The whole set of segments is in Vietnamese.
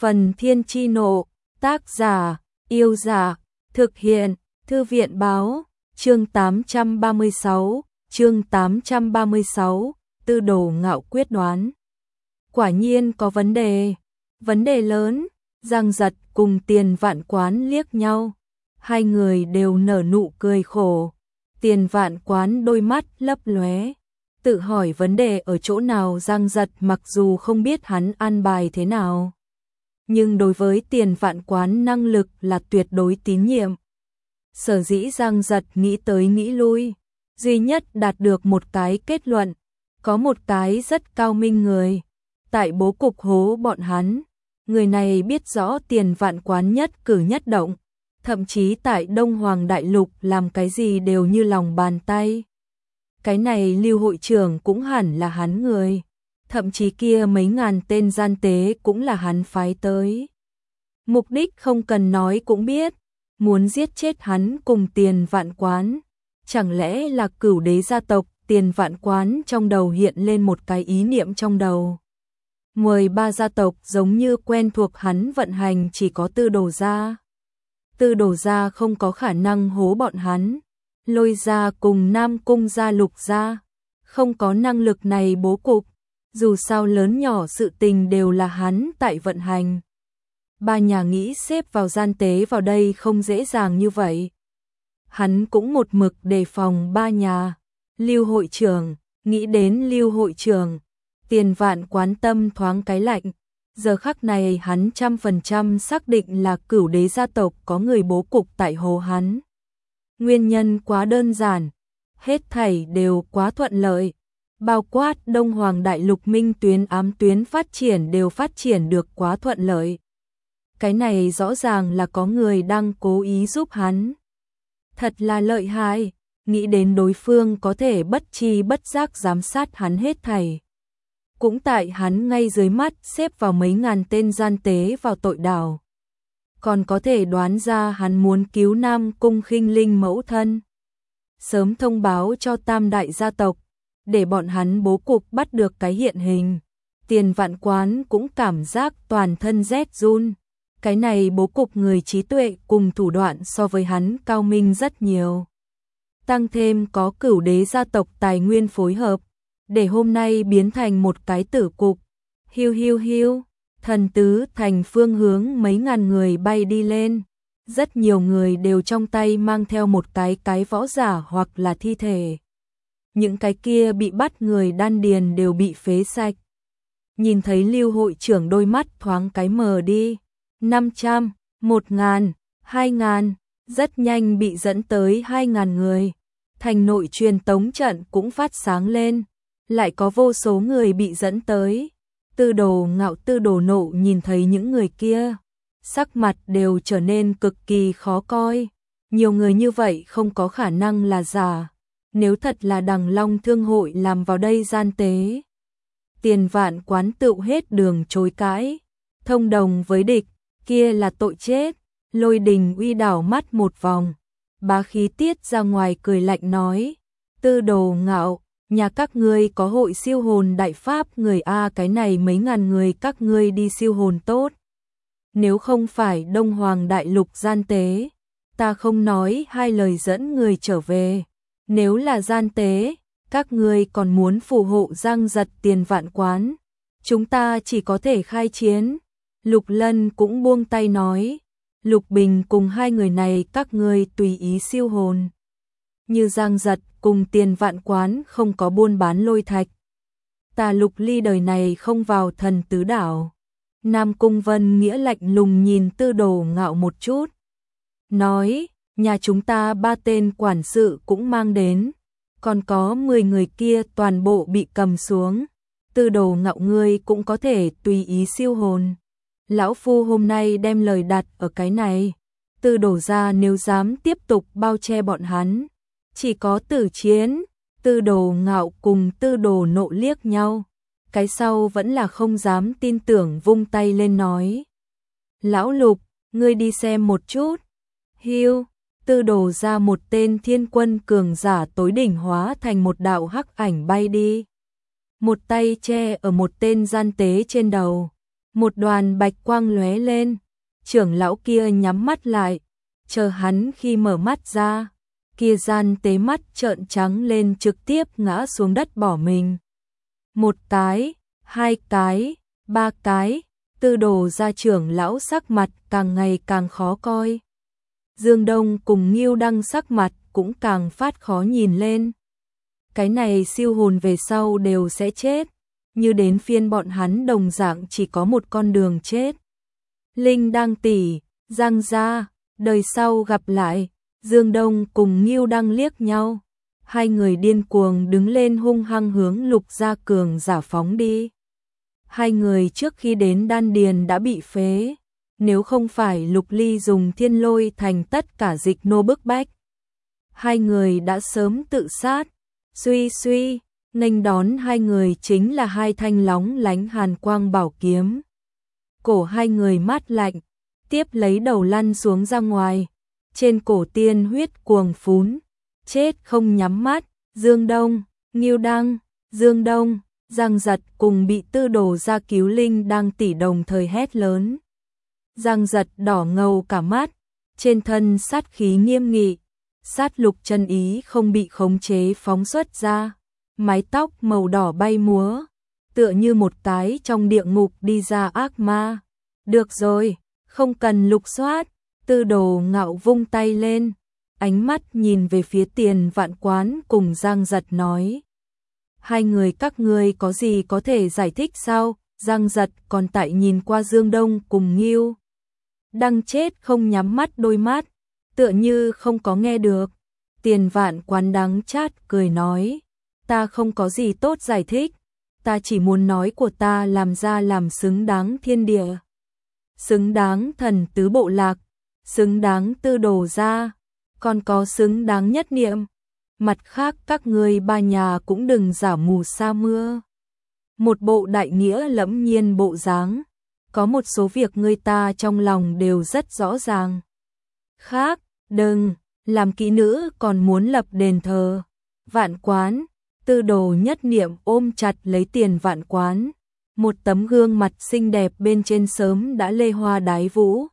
Phần Thiên Chi Nộ, tác giả, Yêu Dạ, thực hiện, Thư viện Báo, chương 836, Tư Đồ Ngạo quyết đoán. Quả nhiên có vấn đề lớn. Giang Giật cùng Tiền Vạn Quán liếc nhau, hai người đều nở nụ cười khổ. Tiền Vạn Quán đôi mắt lấp lóe, tự hỏi vấn đề ở chỗ nào. Giang Giật mặc dù không biết hắn an bài thế nào, nhưng đối với Tiền Vạn Quán năng lực là tuyệt đối tín nhiệm. Sở dĩ Giang Giật nghĩ tới nghĩ lui, duy nhất đạt được một cái kết luận, có một cái rất cao minh người tại bố cục hố bọn hắn. Người này biết rõ Tiền Vạn Quán nhất cử nhất động, thậm chí tại Đông Hoàng Đại Lục làm cái gì đều như lòng bàn tay. Cái này Lưu hội trưởng cũng hẳn là hắn người, thậm chí kia mấy ngàn tên gian tế cũng là hắn phái tới. Mục đích không cần nói cũng biết, muốn giết chết hắn cùng Tiền Vạn Quán. Chẳng lẽ là Cửu Đế gia tộc? Tiền Vạn Quán trong đầu hiện lên một cái ý niệm trong đầu. 13 gia tộc giống như quen thuộc hắn vận hành, chỉ có Tư Đồ gia. Tư Đồ gia không có khả năng hố bọn hắn. Lôi gia cùng Nam Cung gia, Lục gia không có năng lực này bố cục. Dù sao lớn nhỏ sự tình đều là hắn tại vận hành. Ba nhà nghĩ xếp vào gian tế vào đây không dễ dàng như vậy. Hắn cũng một mực đề phòng ba nhà. Lưu hội trưởng, nghĩ đến Lưu hội trưởng, Tiền Vạn Quán tâm thoáng cái lạnh. Giờ khắc này hắn 100% xác định là Cửu Đế gia tộc có người bố cục tại hồ hắn. Nguyên nhân quá đơn giản, hết thảy đều quá thuận lợi, bao quát Đông Hoàng Đại Lục minh tuyến ám tuyến phát triển đều phát triển được quá thuận lợi. Cái này rõ ràng là có người đang cố ý giúp hắn. Thật là lợi hại, nghĩ đến đối phương có thể bất chi bất giác giám sát hắn hết thảy. Cũng tại hắn ngay dưới mắt xếp vào mấy ngàn tên gian tế vào tội đảo. Còn có thể đoán ra hắn muốn cứu Nam Cung Khinh Linh mẫu thân. Sớm thông báo cho tam đại gia tộc, để bọn hắn bố cục bắt được cái hiện hình. Tiền Vạn Quán cũng cảm giác toàn thân rét run. Cái này bố cục người trí tuệ cùng thủ đoạn so với hắn cao minh rất nhiều. Tăng thêm có Cửu Đế gia tộc tài nguyên phối hợp, để hôm nay biến thành một cái tử cục. Hiu hiu hiu, Thần Tứ Thành phương hướng mấy ngàn người bay đi lên. Rất nhiều người đều trong tay mang theo một cái võ giả hoặc là thi thể. Những cái kia bị bắt người đan điền đều bị phế sạch. Nhìn thấy Lưu hội trưởng đôi mắt thoáng cái mờ đi. 500, 1000, 2000, rất nhanh bị dẫn tới 2000 người. Thành nội truyền tống trận cũng phát sáng lên, lại có vô số người bị dẫn tới. Tư Đồ Ngạo, Tư Đồ Nộ nhìn thấy những người kia, sắc mặt đều trở nên cực kỳ khó coi. Nhiều người như vậy không có khả năng là giả. Nếu thật là Đằng Long Thương hội làm vào đây gian tế, Tiền Vạn Quán tựu hết đường chối cãi. Thông đồng với địch, kia là tội chết. Lôi Đình Uy đảo mắt một vòng, bá khí tiết ra ngoài cười lạnh nói: Tư Đồ Ngạo, nhà các ngươi có hội siêu hồn đại pháp người a, cái này mấy ngàn người các ngươi đi siêu hồn tốt. Nếu không phải Đông Hoàng Đại Lục gian tế, ta không nói hai lời dẫn người trở về. Nếu là gian tế, các ngươi còn muốn phù hộ Giang Giật, Tiền Vạn Quán, chúng ta chỉ có thể khai chiến. Lục Lân cũng buông tay nói: Lục Bình cùng hai người này các ngươi tùy ý siêu hồn. Như Giang Giật cùng Tiền Vạn Quán không có buôn bán lôi thạch, ta Lục Ly đời này không vào Thần Tứ đảo. Nam Cung Vân Nghĩa lạnh lùng nhìn Tư Đồ Ngạo một chút, nói: nhà chúng ta 3 tên quản sự cũng mang đến, còn có 10 người kia toàn bộ bị cầm xuống. Tư Đồ Ngạo ngươi cũng có thể tùy ý siêu hồn. Lão Phu hôm nay đem lời đặt ở cái này. Tư Đồ gia nếu dám tiếp tục bao che bọn hắn, chỉ có tử chiến. Tư Đồ Ngạo cùng Tư Đồ Nộ liếc nhau, cái sau vẫn là không dám tin tưởng, vung tay lên nói: Lão Lục, ngươi đi xem một chút. Hiu, Tư Đồ ra một tên thiên quân cường giả tối đỉnh hóa thành một đạo hắc ảnh bay đi. Một tay che ở một tên gian tế trên đầu. Một đoàn bạch quang lóe lên, trưởng lão kia nhắm mắt lại, chờ hắn khi mở mắt ra, kia gian tế mắt trợn trắng lên trực tiếp ngã xuống đất bỏ mình. Một cái, hai cái, ba cái, Tư Đồ gia trưởng lão sắc mặt càng ngày càng khó coi. Dương Đông cùng Ngưu Đăng sắc mặt cũng càng phát khó nhìn lên. Cái này siêu hồn về sau đều sẽ chết, như đến phiên bọn hắn đồng dạng chỉ có một con đường chết. Linh Đăng tỷ, Giang gia, đời sau gặp lại. Dương Đông cùng Ngưu Đăng liếc nhau, hai người điên cuồng đứng lên hung hăng hướng Lục gia cường giả phóng đi. Hai người trước khi đến đan điền đã bị phế, nếu không phải Lục Ly dùng thiên lôi thành tất cả dịch nô bức bách, hai người đã sớm tự sát. Suy suy, nghênh đón hai người chính là hai thanh lóng lánh hàn quang bảo kiếm. Cổ hai người mát lạnh, tiếp lấy đầu lăn xuống ra ngoài, trên cổ tiên huyết cuồng phún, chết không nhắm mắt. Dương Đông, Ngưu Đăng, Dương Đông, Giang Giật cùng bị Tư Đồ gia cứu Linh Đăng tỷ đồng thời hét lớn. Giang Giật đỏ ngầu cả mắt, trên thân sát khí nghiêm nghị, sát lục chân ý không bị khống chế phóng xuất ra, mái tóc màu đỏ bay múa, tựa như một cái trong địa ngục đi ra ác ma. Được rồi, không cần lục soát. Tư Đồ Ngạo vung tay lên, ánh mắt nhìn về phía Tiền Vạn Quán cùng Giang Giật nói. Hai người các ngươi có gì có thể giải thích sao? Giang Giật còn tại nhìn qua Dương Đông cùng Ngưu Đăng chết không nhắm mắt đôi mắt, tựa như không có nghe được. Tiền Vạn Quán đắng chát cười nói, ta không có gì tốt giải thích, ta chỉ muốn nói của ta làm ra làm xứng đáng thiên địa, xứng đáng thần tứ bộ lạc, xứng đáng Tư Đồ gia, còn có xứng đáng Nhất Niệm. Mặt khác các ngươi ba nhà cũng đừng giả mù sa mưa. Một bộ đại nghĩa lẫm nhiên bộ dáng, có một số việc người ta trong lòng đều rất rõ ràng. Khác, đừng, làm kỹ nữ còn muốn lập đền thờ. Vạn Quán, Tư Đồ Nhất Niệm ôm chặt lấy Tiền Vạn Quán, một tấm gương mặt xinh đẹp bên trên sớm đã lê hoa đái vũ.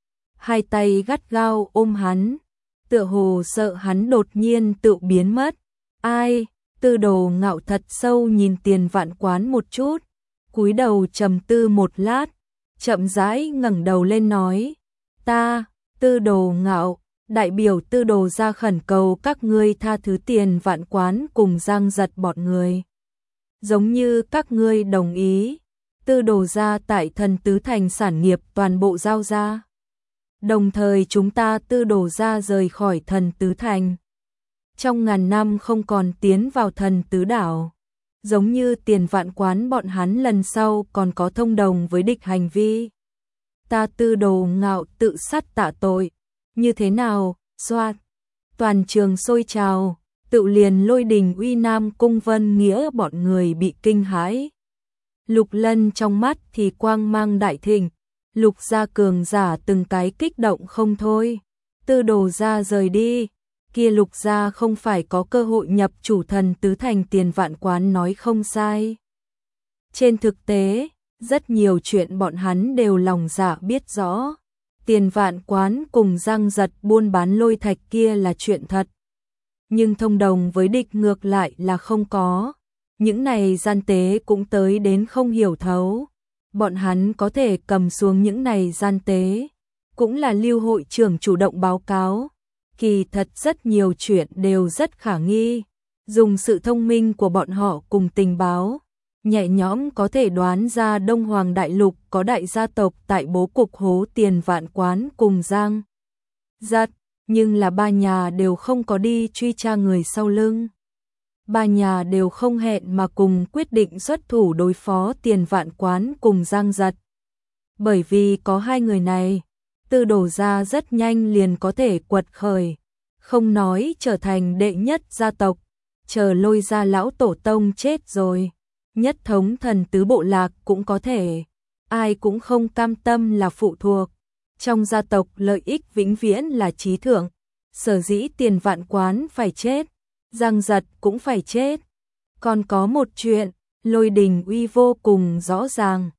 Hai tay gắt gao ôm hắn, tựa hồ sợ hắn đột nhiên tự biến mất. Ai? Tư Đồ Ngạo thật sâu nhìn Tiền Vạn Quán một chút, cúi đầu trầm tư một lát, chậm rãi ngẩng đầu lên nói, ta, Tư Đồ Ngạo, đại biểu Tư Đồ gia khẩn cầu các ngươi tha thứ Tiền Vạn Quán cùng Giang Giật bọn người. Giống như các ngươi đồng ý, Tư Đồ gia tại Thần Tứ Thành sản nghiệp toàn bộ giao ra. Đồng thời chúng ta Tư Đồ gia rời khỏi Thần Tứ Thành. Trong ngàn năm không còn tiến vào Thần Tứ Đảo. Giống như Tiền Vạn Quán bọn hắn lần sau còn có thông đồng với địch hành vi. Ta Tư Đồ Ngạo tự sát tạ tội. Như thế nào? Xoát. Toàn trường sôi trào, tự liền Lôi Đình Uy Nam Cung Vân Nghĩa bọn người bị kinh hãi. Lục Lân trong mắt thì quang mang đại thịnh, Lục gia cường giả từng cái kích động không thôi. Tư Đồ gia rời đi, kia Lục gia không phải có cơ hội nhập chủ Thần Tứ Thành. Tiền Vạn Quán nói không sai. Trên thực tế, rất nhiều chuyện bọn hắn đều lòng dạ biết rõ. Tiền Vạn Quán cùng Giang Giật buôn bán lôi thạch kia là chuyện thật. Nhưng thông đồng với địch ngược lại là không có. Những này gian tế cũng tới đến không hiểu thấu. Bọn hắn có thể cầm xuống những này gian tế. Cũng là Lưu hội trưởng chủ động báo cáo. Kỳ thật rất nhiều chuyện đều rất khả nghi. Dùng sự thông minh của bọn họ cùng tình báo, nhẹ nhõm có thể đoán ra Đông Hoàng Đại Lục có đại gia tộc tại bố cục hố Tiền Vạn Quán cùng Giang Giật, nhưng là ba nhà đều không có đi truy tra người sau lưng. Ba nhà đều không hẹn mà cùng quyết định xuất thủ đối phó Tiền Vạn Quán cùng Giang Giật. Bởi vì có hai người này, Tư Đồ gia rất nhanh liền có thể quật khởi, không nói trở thành đệ nhất gia tộc, chờ Lôi gia lão tổ tông chết rồi, nhất thống Thần Tứ bộ lạc cũng có thể, ai cũng không cam tâm là phụ thuộc. Trong gia tộc lợi ích vĩnh viễn là chí thượng, sở dĩ Tiền Vạn Quán phải chết, Giang Giật cũng phải chết. Còn có một chuyện, Lôi Đình Uy vô cùng rõ ràng.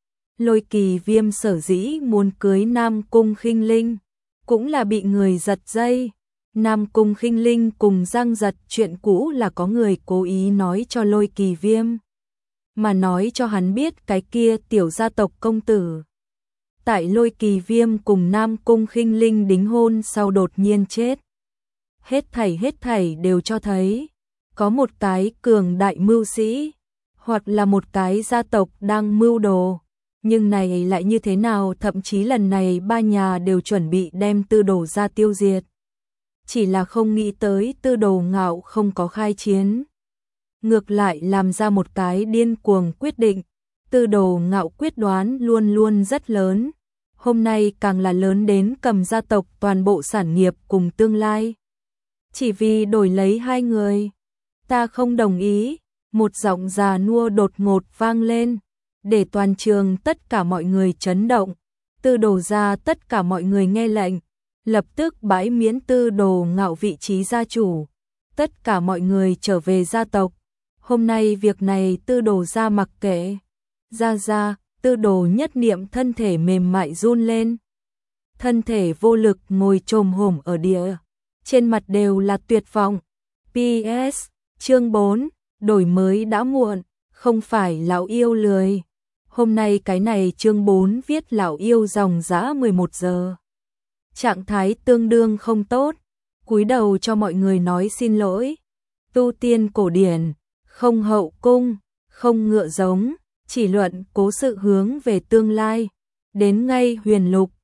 Lôi Kỳ Viêm sở dĩ muốn cưới Nam Cung Khinh Linh, cũng là bị người giật dây. Nam Cung Khinh Linh cùng Giang Giật chuyện cũ là có người cố ý nói cho Lôi Kỳ Viêm, mà nói cho hắn biết cái kia tiểu gia tộc công tử. Tại Lôi Kỳ Viêm cùng Nam Cung Khinh Linh đính hôn sau đột nhiên chết. Hết thảy đều cho thấy, có một cái cường đại mưu sĩ, hoặc là một cái gia tộc đang mưu đồ. Nhưng này lại như thế nào, thậm chí lần này ba nhà đều chuẩn bị đem Tư Đồ ra tiêu diệt. Chỉ là không nghĩ tới Tư Đồ Ngạo không có khai chiến. Ngược lại làm ra một cái điên cuồng quyết định. Tư Đồ Ngạo quyết đoán luôn luôn rất lớn. Hôm nay càng là lớn đến cầm gia tộc toàn bộ sản nghiệp cùng tương lai. Chỉ vì đổi lấy hai người. Ta không đồng ý. Một giọng già nua đột ngột vang lên, để toàn trường tất cả mọi người chấn động. Tư Đồ ra tất cả mọi người nghe lệnh, lập tức bãi miễn Tư Đồ Ngạo vị trí gia chủ. Tất cả mọi người trở về gia tộc. Hôm nay việc này Tư Đồ ra mặc kệ. Ra, Tư Đồ Nhất Niệm thân thể mềm mại run lên. Thân thể vô lực ngồi chồm hổm ở địa. Trên mặt đều là tuyệt vọng. PS, chương 4, đổi mới đã muộn, không phải lão yêu lười. Hôm nay cái này chương 4 viết lão yêu dòng dã 11 giờ. Trạng thái tương đương không tốt, cúi đầu cho mọi người nói xin lỗi. Tu tiên cổ điển, không hậu cung, không ngựa giống, chỉ luận cố sự hướng về tương lai. Đến ngay huyền lục,